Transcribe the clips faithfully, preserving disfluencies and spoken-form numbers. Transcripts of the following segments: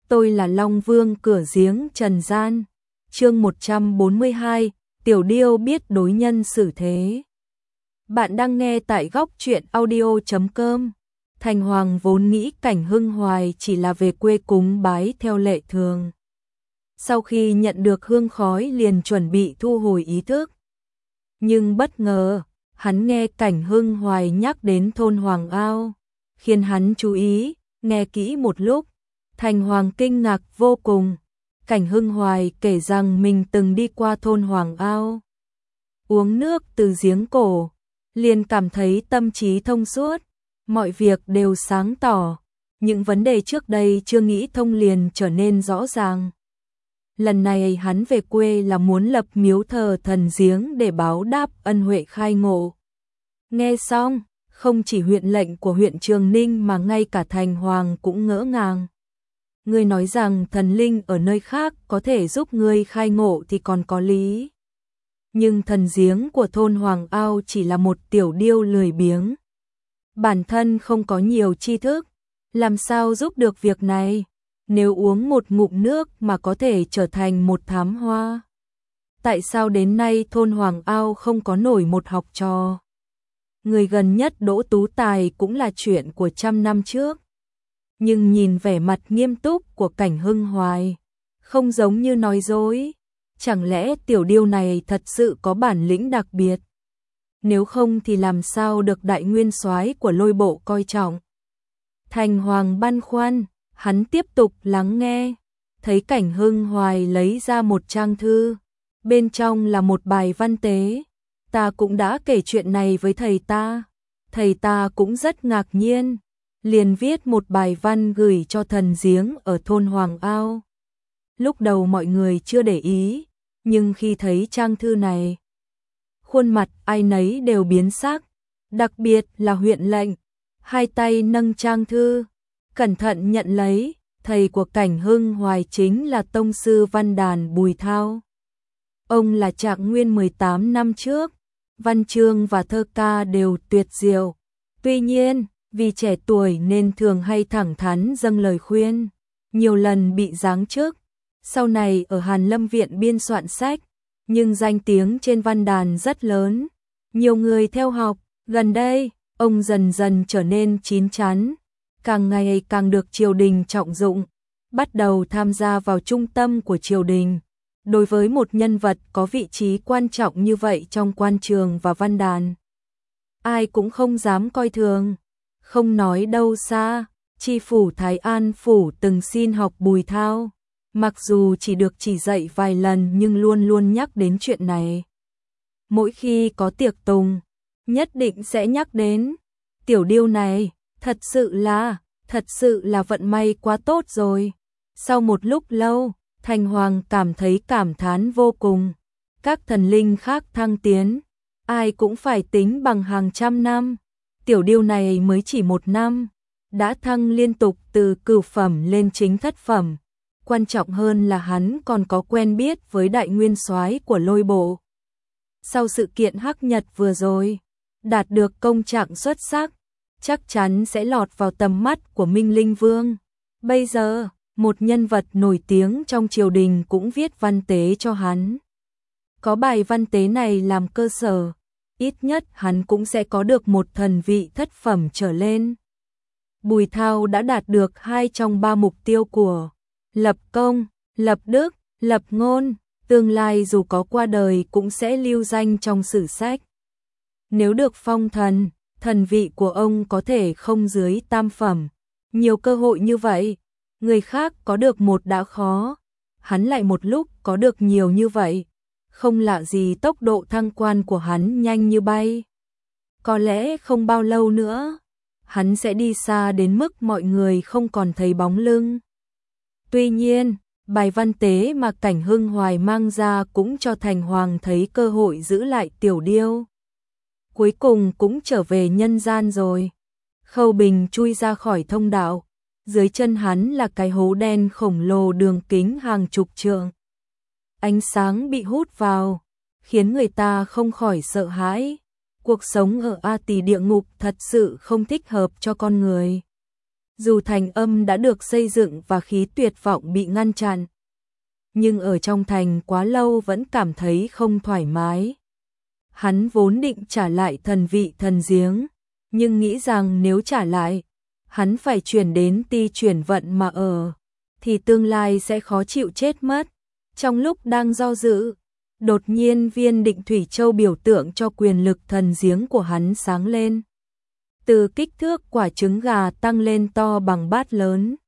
tôi là Long Vương cửa giếng trần gian. Chương một trăm bốn mươi hai, Tiểu Điêu biết đối nhân xử thế. Bạn đang nghe tại góc truyện audio chấm com. Thành Hoàng vốn nghĩ Cảnh Hưng Hoài chỉ là về quê cúng bái theo lệ thường. Sau khi nhận được hương khói liền chuẩn bị thu hồi ý thức. Nhưng bất ngờ, hắn nghe Cảnh Hưng Hoài nhắc đến thôn Hoàng Ao, khiến hắn chú ý, nghe kỹ một lúc. Thành Hoàng kinh ngạc vô cùng. Cảnh Hưng Hoài kể rằng mình từng đi qua thôn Hoàng Ao, uống nước từ giếng cổ, liền cảm thấy tâm trí thông suốt, mọi việc đều sáng tỏ, những vấn đề trước đây chưa nghĩ thông liền trở nên rõ ràng. Lần này hắn về quê là muốn lập miếu thờ thần giếng để báo đáp ân huệ khai ngộ. Nghe xong, không chỉ huyện lệnh của huyện Trường Ninh mà ngay cả Thành Hoàng cũng ngỡ ngàng. Ngươi nói rằng thần linh ở nơi khác có thể giúp ngươi khai ngộ thì còn có lý. Nhưng thần giếng của thôn Hoàng Ao chỉ là một tiểu điêu lười biếng. Bản thân không có nhiều tri thức, làm sao giúp được việc này? Nếu uống một ngụm nước mà có thể trở thành một thám hoa. Tại sao đến nay thôn Hoàng Ao không có nổi một học trò? Người gần nhất Đỗ Tú Tài cũng là chuyện của trăm năm trước. Nhưng nhìn vẻ mặt nghiêm túc của Cảnh Hưng Hoài, không giống như nói dối. Chẳng lẽ tiểu điêu này thật sự có bản lĩnh đặc biệt? Nếu không thì làm sao được đại nguyên soái của Lôi Bộ coi trọng? Thành Hoàng băn khoăn, hắn tiếp tục lắng nghe. Thấy Cảnh Hưng Hoài lấy ra một trang thư, bên trong là một bài văn tế. Ta cũng đã kể chuyện này với thầy ta, thầy ta cũng rất ngạc nhiên, liền viết một bài văn gửi cho thần giếng ở thôn Hoàng Ao. Lúc đầu mọi người chưa để ý, nhưng khi thấy trang thư này, khuôn mặt ai nấy đều biến sắc, đặc biệt là huyện lệnh, hai tay nâng trang thư, cẩn thận nhận lấy. Thầy của Cảnh Hưng Hoài chính là tông sư văn đàn Bùi Thao. Ông là trạng nguyên mười tám năm trước, văn chương và thơ ca đều tuyệt diệu. Tuy nhiên, vì trẻ tuổi nên thường hay thẳng thắn dâng lời khuyên, nhiều lần bị giáng chức. Sau này ở Hàn Lâm Viện biên soạn sách, nhưng danh tiếng trên văn đàn rất lớn, nhiều người theo học. Gần đây, ông dần dần trở nên chín chắn, càng ngày càng được triều đình trọng dụng, bắt đầu tham gia vào trung tâm của triều đình. Đối với một nhân vật có vị trí quan trọng như vậy trong quan trường và văn đàn, ai cũng không dám coi thường. Không nói đâu xa, tri phủ Thái An Phủ từng xin học Bùi Thao, mặc dù chỉ được chỉ dạy vài lần nhưng luôn luôn nhắc đến chuyện này. Mỗi khi có tiệc tùng, nhất định sẽ nhắc đến. Tiểu điêu này, thật sự là, thật sự là vận may quá tốt rồi. Sau một lúc lâu, Thành Hoàng cảm thấy cảm thán vô cùng. Các thần linh khác thăng tiến, ai cũng phải tính bằng hàng trăm năm. Tiểu điêu này mới chỉ một năm, đã thăng liên tục từ cửu phẩm lên chính thất phẩm. Quan trọng hơn là hắn còn có quen biết với đại nguyên soái của Lôi Bộ. Sau sự kiện Hắc Nhật vừa rồi, đạt được công trạng xuất sắc, chắc chắn sẽ lọt vào tầm mắt của Minh Linh Vương. Bây giờ, một nhân vật nổi tiếng trong triều đình cũng viết văn tế cho hắn. Có bài văn tế này làm cơ sở, ít nhất hắn cũng sẽ có được một thần vị thất phẩm trở lên. Bùi Thao đã đạt được hai trong ba mục tiêu của lập công, lập đức, lập ngôn, tương lai dù có qua đời cũng sẽ lưu danh trong sử sách. Nếu được phong thần, thần vị của ông có thể không dưới tam phẩm. Nhiều cơ hội như vậy, người khác có được một đã khó, hắn lại một lúc có được nhiều như vậy. Không lạ gì tốc độ thăng quan của hắn nhanh như bay. Có lẽ không bao lâu nữa, hắn sẽ đi xa đến mức mọi người không còn thấy bóng lưng. Tuy nhiên, bài văn tế mà Cảnh Hưng Hoài mang ra cũng cho Thành Hoàng thấy cơ hội giữ lại tiểu điêu. Cuối cùng cũng trở về nhân gian rồi. Khâu Bình chui ra khỏi thông đạo, dưới chân hắn là cái hố đen khổng lồ đường kính hàng chục trượng. Ánh sáng bị hút vào, khiến người ta không khỏi sợ hãi. Cuộc sống ở A Tỳ địa ngục thật sự không thích hợp cho con người. Dù thành âm đã được xây dựng và khí tuyệt vọng bị ngăn chặn, nhưng ở trong thành quá lâu vẫn cảm thấy không thoải mái. Hắn vốn định trả lại thần vị thần giếng, nhưng nghĩ rằng nếu trả lại, hắn phải chuyển đến Ti Chuyển Vận mà ở, thì tương lai sẽ khó chịu chết mất. Trong lúc đang do dự, đột nhiên viên Định Thủy Châu biểu tượng cho quyền lực thần giếng của hắn sáng lên. Từ kích thước quả trứng gà tăng lên to bằng bát lớn.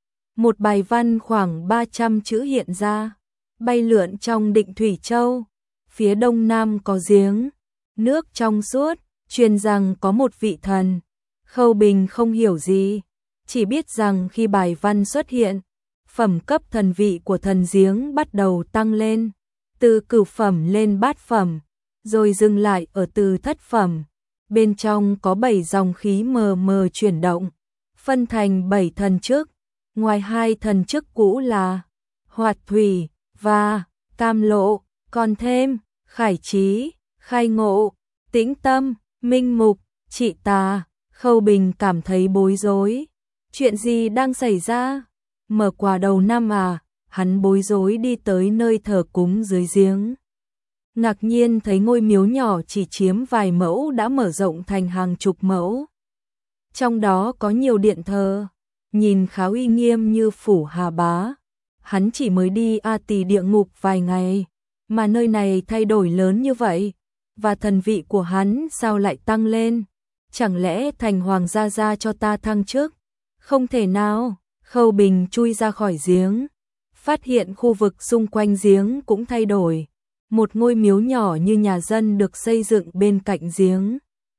Một bài văn khoảng ba trăm chữ hiện ra, bay lượn trong Định Thủy Châu. Phía đông nam có giếng, nước trong suốt, truyền rằng có một vị thần. Khâu Bình không hiểu gì, chỉ biết rằng khi bài văn xuất hiện, phẩm cấp thần vị của thần giếng bắt đầu tăng lên, từ cửu phẩm lên bát phẩm, rồi dừng lại ở từ thất phẩm. Bên trong có bảy dòng khí mờ mờ chuyển động, phân thành bảy thần chức, ngoài hai thần chức cũ là Hoạt Thủy và Cam Lộ, còn thêm Khải Trí, Khai Ngộ, Tĩnh Tâm, Minh Mục, Trị Tà. Khâu Bình cảm thấy bối rối. Chuyện gì đang xảy ra? Mở quà đầu năm à? Hắn bối rối đi tới nơi thờ cúng dưới giếng. Ngạc nhiên thấy ngôi miếu nhỏ chỉ chiếm vài mẫu đã mở rộng thành hàng chục mẫu. Trong đó có nhiều điện thờ, nhìn khá uy nghiêm như phủ Hà Bá. Hắn chỉ mới đi A Tỳ địa ngục vài ngày, mà nơi này thay đổi lớn như vậy, và thần vị của hắn sao lại tăng lên? Chẳng lẽ thành hoàng gia gia cho ta thăng chức? Không thể nào. Khâu Bình chui ra khỏi giếng, phát hiện khu vực xung quanh giếng cũng thay đổi. Một ngôi miếu nhỏ như nhà dân được xây dựng bên cạnh giếng.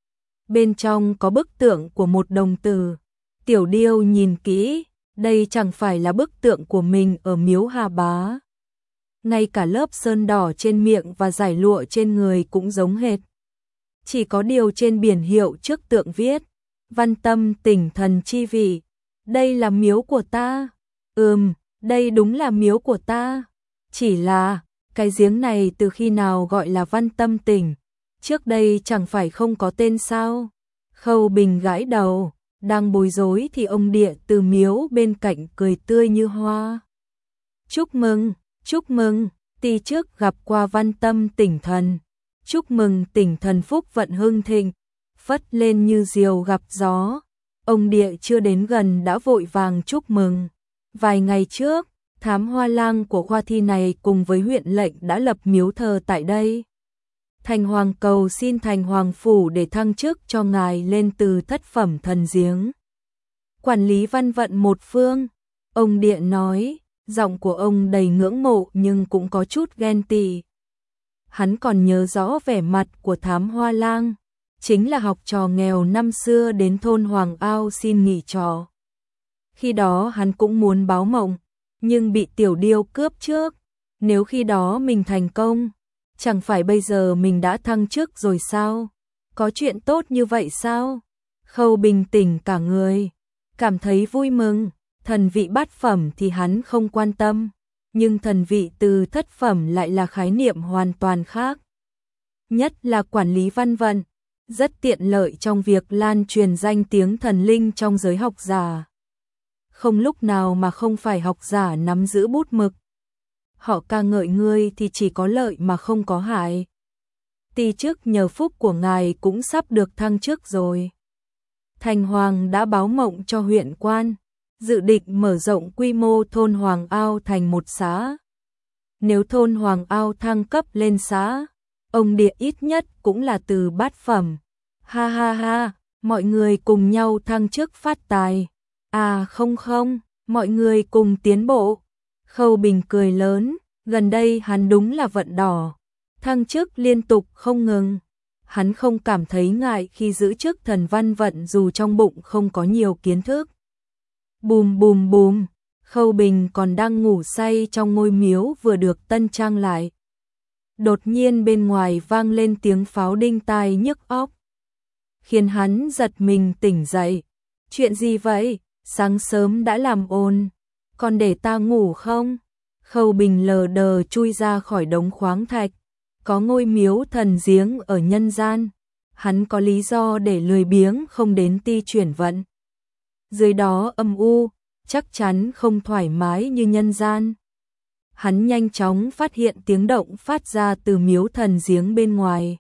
Bên trong có bức tượng của một đồng tử. Tiểu Điêu nhìn kỹ, đây chẳng phải là bức tượng của mình ở miếu Hà Bá. Ngay cả lớp sơn đỏ trên miệng và dải lụa trên người cũng giống hệt. Chỉ có điều trên biển hiệu trước tượng viết, Văn Tâm Tỉnh Thần Chi Vị. Đây là miếu của ta. Ừm, đây đúng là miếu của ta. Chỉ là, cái giếng này từ khi nào gọi là Văn Tâm Tỉnh? Trước đây chẳng phải không có tên sao? Khâu Bình gãi đầu, đang bối rối thì ông địa từ miếu bên cạnh cười tươi như hoa. Chúc mừng, chúc mừng, Ti trước gặp qua Văn Tâm Tỉnh Thần. Chúc mừng Tỉnh Thần phúc vận hưng thịnh, phất lên như diều gặp gió. Ông địa chưa đến gần đã vội vàng chúc mừng. Vài ngày trước, thám hoa lang của khoa thi này cùng với huyện lệnh đã lập miếu thờ tại đây. Thành hoàng cầu xin thành hoàng phủ để thăng chức cho ngài lên từ thất phẩm thần giếng. Quản lý văn vận một phương, ông địa nói, giọng của ông đầy ngưỡng mộ nhưng cũng có chút ghen tị. Hắn còn nhớ rõ vẻ mặt của thám hoa lang, chính là học trò nghèo năm xưa đến thôn Hoàng Ao xin nghỉ trò. Khi đó hắn cũng muốn báo mộng, nhưng bị Tiểu Điêu cướp trước. Nếu khi đó mình thành công, chẳng phải bây giờ mình đã thăng chức rồi sao? Có chuyện tốt như vậy sao? Khâu bình tĩnh cả người, cảm thấy vui mừng. Thần vị bát phẩm thì hắn không quan tâm, nhưng thần vị từ thất phẩm lại là khái niệm hoàn toàn khác. Nhất là quản lý văn vận, rất tiện lợi trong việc lan truyền danh tiếng thần linh trong giới học giả. Không lúc nào mà không phải học giả nắm giữ bút mực. Họ ca ngợi ngươi thì chỉ có lợi mà không có hại. Ti chức nhờ phúc của ngài cũng sắp được thăng chức rồi. Thành Hoàng đã báo mộng cho huyện quan, dự định mở rộng quy mô thôn Hoàng Ao thành một xã. Nếu thôn Hoàng Ao thăng cấp lên xã, ông địa ít nhất cũng là từ bát phẩm. Ha ha ha, mọi người cùng nhau thăng chức phát tài. À không không, mọi người cùng tiến bộ. Khâu Bình cười lớn, gần đây hắn đúng là vận đỏ, thăng chức liên tục không ngừng. Hắn không cảm thấy ngại khi giữ chức thần văn vận dù trong bụng không có nhiều kiến thức. Bùm bùm bùm, Khâu Bình còn đang ngủ say trong ngôi miếu vừa được tân trang lại. Đột nhiên bên ngoài vang lên tiếng pháo đinh tai nhức óc, khiến hắn giật mình tỉnh dậy. Chuyện gì vậy? Sáng sớm đã làm ồn, còn để ta ngủ không? Khâu Bình lờ đờ chui ra khỏi đống khoáng thạch. Có ngôi miếu thần giếng ở nhân gian, hắn có lý do để lười biếng không đến Ti Chuyển Vận. dưới đó âm u, chắc chắn không thoải mái như nhân gian. Hắn nhanh chóng phát hiện tiếng động phát ra từ miếu thần giếng bên ngoài.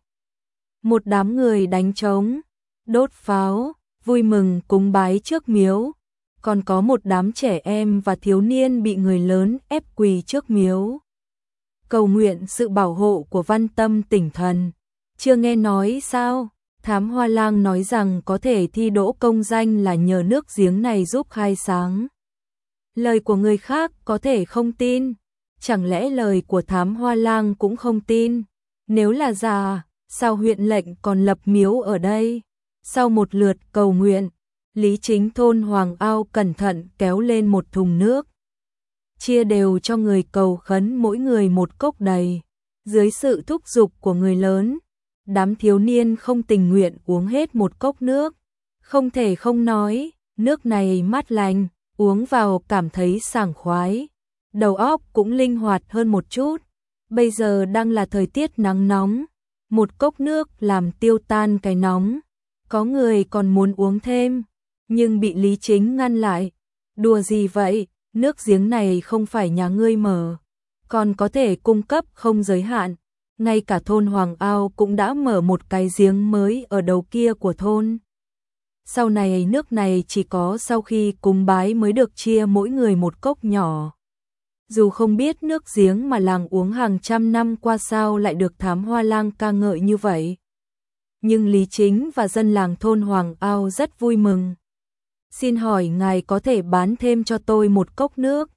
Một đám người đánh trống, đốt pháo, vui mừng cúng bái trước miếu, còn có một đám trẻ em và thiếu niên bị người lớn ép quỳ trước miếu, cầu nguyện sự bảo hộ của Văn Tâm tỉnh thần. Chưa nghe nói sao? Thám Hoa Lang nói rằng có thể thi đỗ công danh là nhờ nước giếng này giúp khai sáng. Lời của người khác có thể không tin, chẳng lẽ lời của Thám Hoa Lang cũng không tin? Nếu là giả, sao huyện lệnh còn lập miếu ở đây? Sau một lượt cầu nguyện, Lý Chính thôn Hoàng Ao cẩn thận kéo lên một thùng nước, chia đều cho người cầu khấn mỗi người một cốc đầy. Dưới sự thúc giục của người lớn, đám thiếu niên không tình nguyện uống hết một cốc nước. Không thể không nói, nước này mát lành, uống vào cảm thấy sảng khoái, đầu óc cũng linh hoạt hơn một chút. Bây giờ đang là thời tiết nắng nóng, một cốc nước làm tiêu tan cái nóng. Có người còn muốn uống thêm, nhưng bị Lý Chính ngăn lại. Đùa gì vậy, nước giếng này không phải nhà ngươi mở, còn có thể cung cấp không giới hạn. Ngay cả thôn Hoàng Ao cũng đã mở một cái giếng mới ở đầu kia của thôn. Sau này nước này chỉ có sau khi cúng bái mới được chia mỗi người một cốc nhỏ. Dù không biết nước giếng mà làng uống hàng trăm năm qua sao lại được Thám Hoa Lang ca ngợi như vậy, nhưng Lý Chính và dân làng thôn Hoàng Ao rất vui mừng. Xin hỏi ngài có thể bán thêm cho tôi một cốc nước?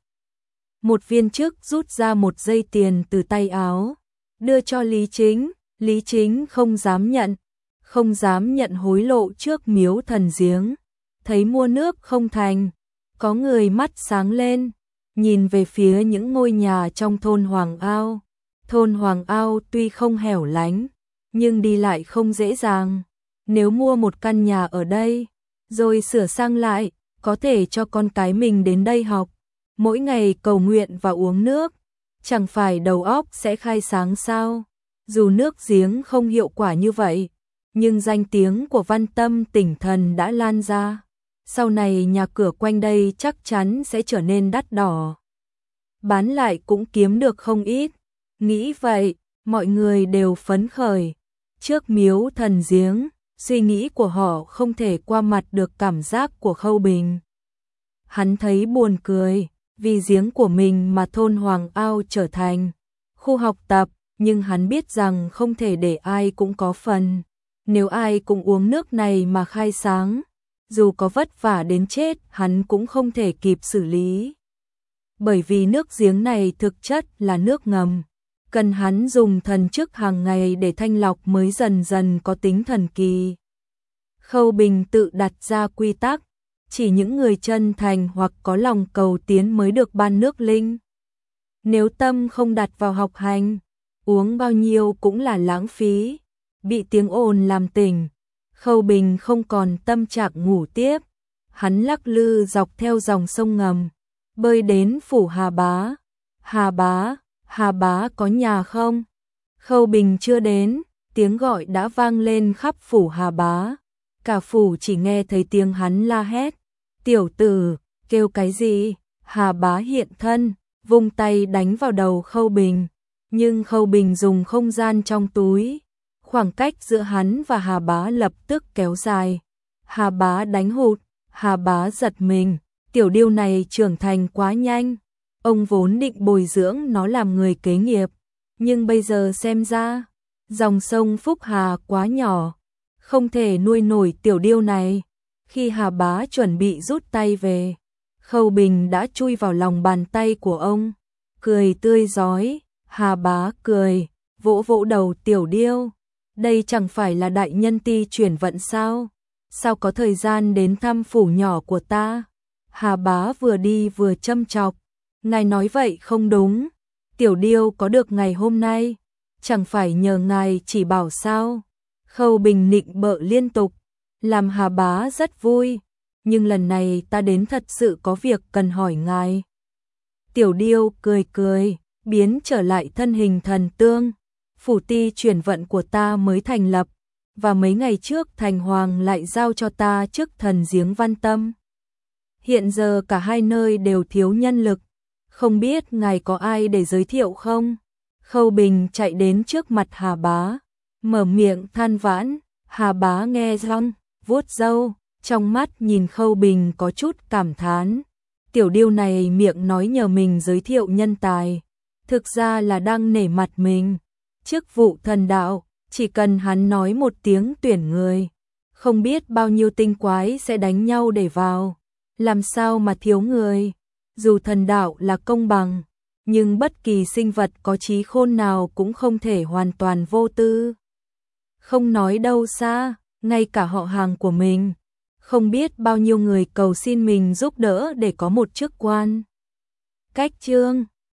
Một viên chức rút ra một dây tiền từ tay áo, đưa cho Lý Chính. Lý Chính không dám nhận, không dám nhận hối lộ trước miếu thần giếng. Thấy mua nước không thành, có người mắt sáng lên, nhìn về phía những ngôi nhà trong thôn Hoàng Ao. Thôn Hoàng Ao tuy không hẻo lánh, nhưng đi lại không dễ dàng. Nếu mua một căn nhà ở đây, rồi sửa sang lại, có thể cho con cái mình đến đây học, mỗi ngày cầu nguyện và uống nước, chẳng phải đầu óc sẽ khai sáng sao? Dù nước giếng không hiệu quả như vậy, nhưng danh tiếng của Văn Tâm tỉnh thần đã lan ra. Sau này nhà cửa quanh đây chắc chắn sẽ trở nên đắt đỏ, bán lại cũng kiếm được không ít. Nghĩ vậy, mọi người đều phấn khởi. Trước miếu thần giếng, suy nghĩ của họ không thể qua mặt được cảm giác của Khâu Bình. Hắn thấy buồn cười, vì giếng của mình mà thôn Hoàng Ao trở thành khu học tập, nhưng hắn biết rằng không thể để ai cũng có phần. Nếu ai cũng uống nước này mà khai sáng, dù có vất vả đến chết hắn cũng không thể kịp xử lý. Bởi vì nước giếng này thực chất là nước ngầm, cần hắn dùng thần chức hàng ngày để thanh lọc mới dần dần có tính thần kỳ. Khâu Bình tự đặt ra quy tắc, chỉ những người chân thành hoặc có lòng cầu tiến mới được ban nước linh. Nếu tâm không đặt vào học hành, uống bao nhiêu cũng là lãng phí. Bị tiếng ồn làm tỉnh, Khâu Bình không còn tâm trạng ngủ tiếp. Hắn lắc lư dọc theo dòng sông ngầm, bơi đến phủ Hà Bá. Hà Bá, Hà Bá có nhà không? Khâu Bình chưa đến, tiếng gọi đã vang lên khắp phủ Hà Bá. Cả phủ chỉ nghe thấy tiếng hắn la hét. Tiểu tử, kêu cái gì? Hà Bá hiện thân, vung tay đánh vào đầu Khâu Bình. Nhưng Khâu Bình dùng không gian trong túi. Khoảng cách giữa hắn và Hà Bá lập tức kéo dài. Hà Bá đánh hụt, Hà Bá giật mình. Tiểu điêu này trưởng thành quá nhanh. Ông vốn định bồi dưỡng nó làm người kế nghiệp, nhưng bây giờ xem ra, dòng sông Phúc Hà quá nhỏ, không thể nuôi nổi tiểu điêu này. Khi Hà Bá chuẩn bị rút tay về, Khâu Bình đã chui vào lòng bàn tay của ông, cười tươi rói. Hà Bá cười, vỗ vỗ đầu tiểu điêu. Đây chẳng phải là đại nhân ti chuyển vận sao? Sao có thời gian đến thăm phủ nhỏ của ta? Hà Bá vừa đi vừa châm chọc. Ngài nói vậy không đúng. Tiểu điêu có được ngày hôm nay, chẳng phải nhờ ngài chỉ bảo sao? Khâu Bình nịnh bợ liên tục, làm Hà Bá rất vui. Nhưng lần này ta đến thật sự có việc cần hỏi ngài. Tiểu điêu cười cười, biến trở lại thân hình thần tương. Phủ ti chuyển vận của ta mới thành lập, và mấy ngày trước Thành Hoàng lại giao cho ta chức thần giếng Văn Tâm. Hiện giờ cả hai nơi đều thiếu nhân lực, không biết ngài có ai để giới thiệu không? Khâu Bình chạy đến trước mặt Hà Bá, mở miệng than vãn. Hà Bá nghe xong, vuốt râu, trong mắt nhìn Khâu Bình có chút cảm thán. Tiểu điêu này miệng nói nhờ mình giới thiệu nhân tài, thực ra là đang nể mặt mình. Chức vụ thần đạo, chỉ cần hắn nói một tiếng tuyển người, không biết bao nhiêu tinh quái sẽ đánh nhau để vào, làm sao mà thiếu người. Dù thần đạo là công bằng, nhưng bất kỳ sinh vật có trí khôn nào cũng không thể hoàn toàn vô tư. Không nói đâu xa, ngay cả họ hàng của mình, không biết bao nhiêu người cầu xin mình giúp đỡ để có một chức quan. Cách chương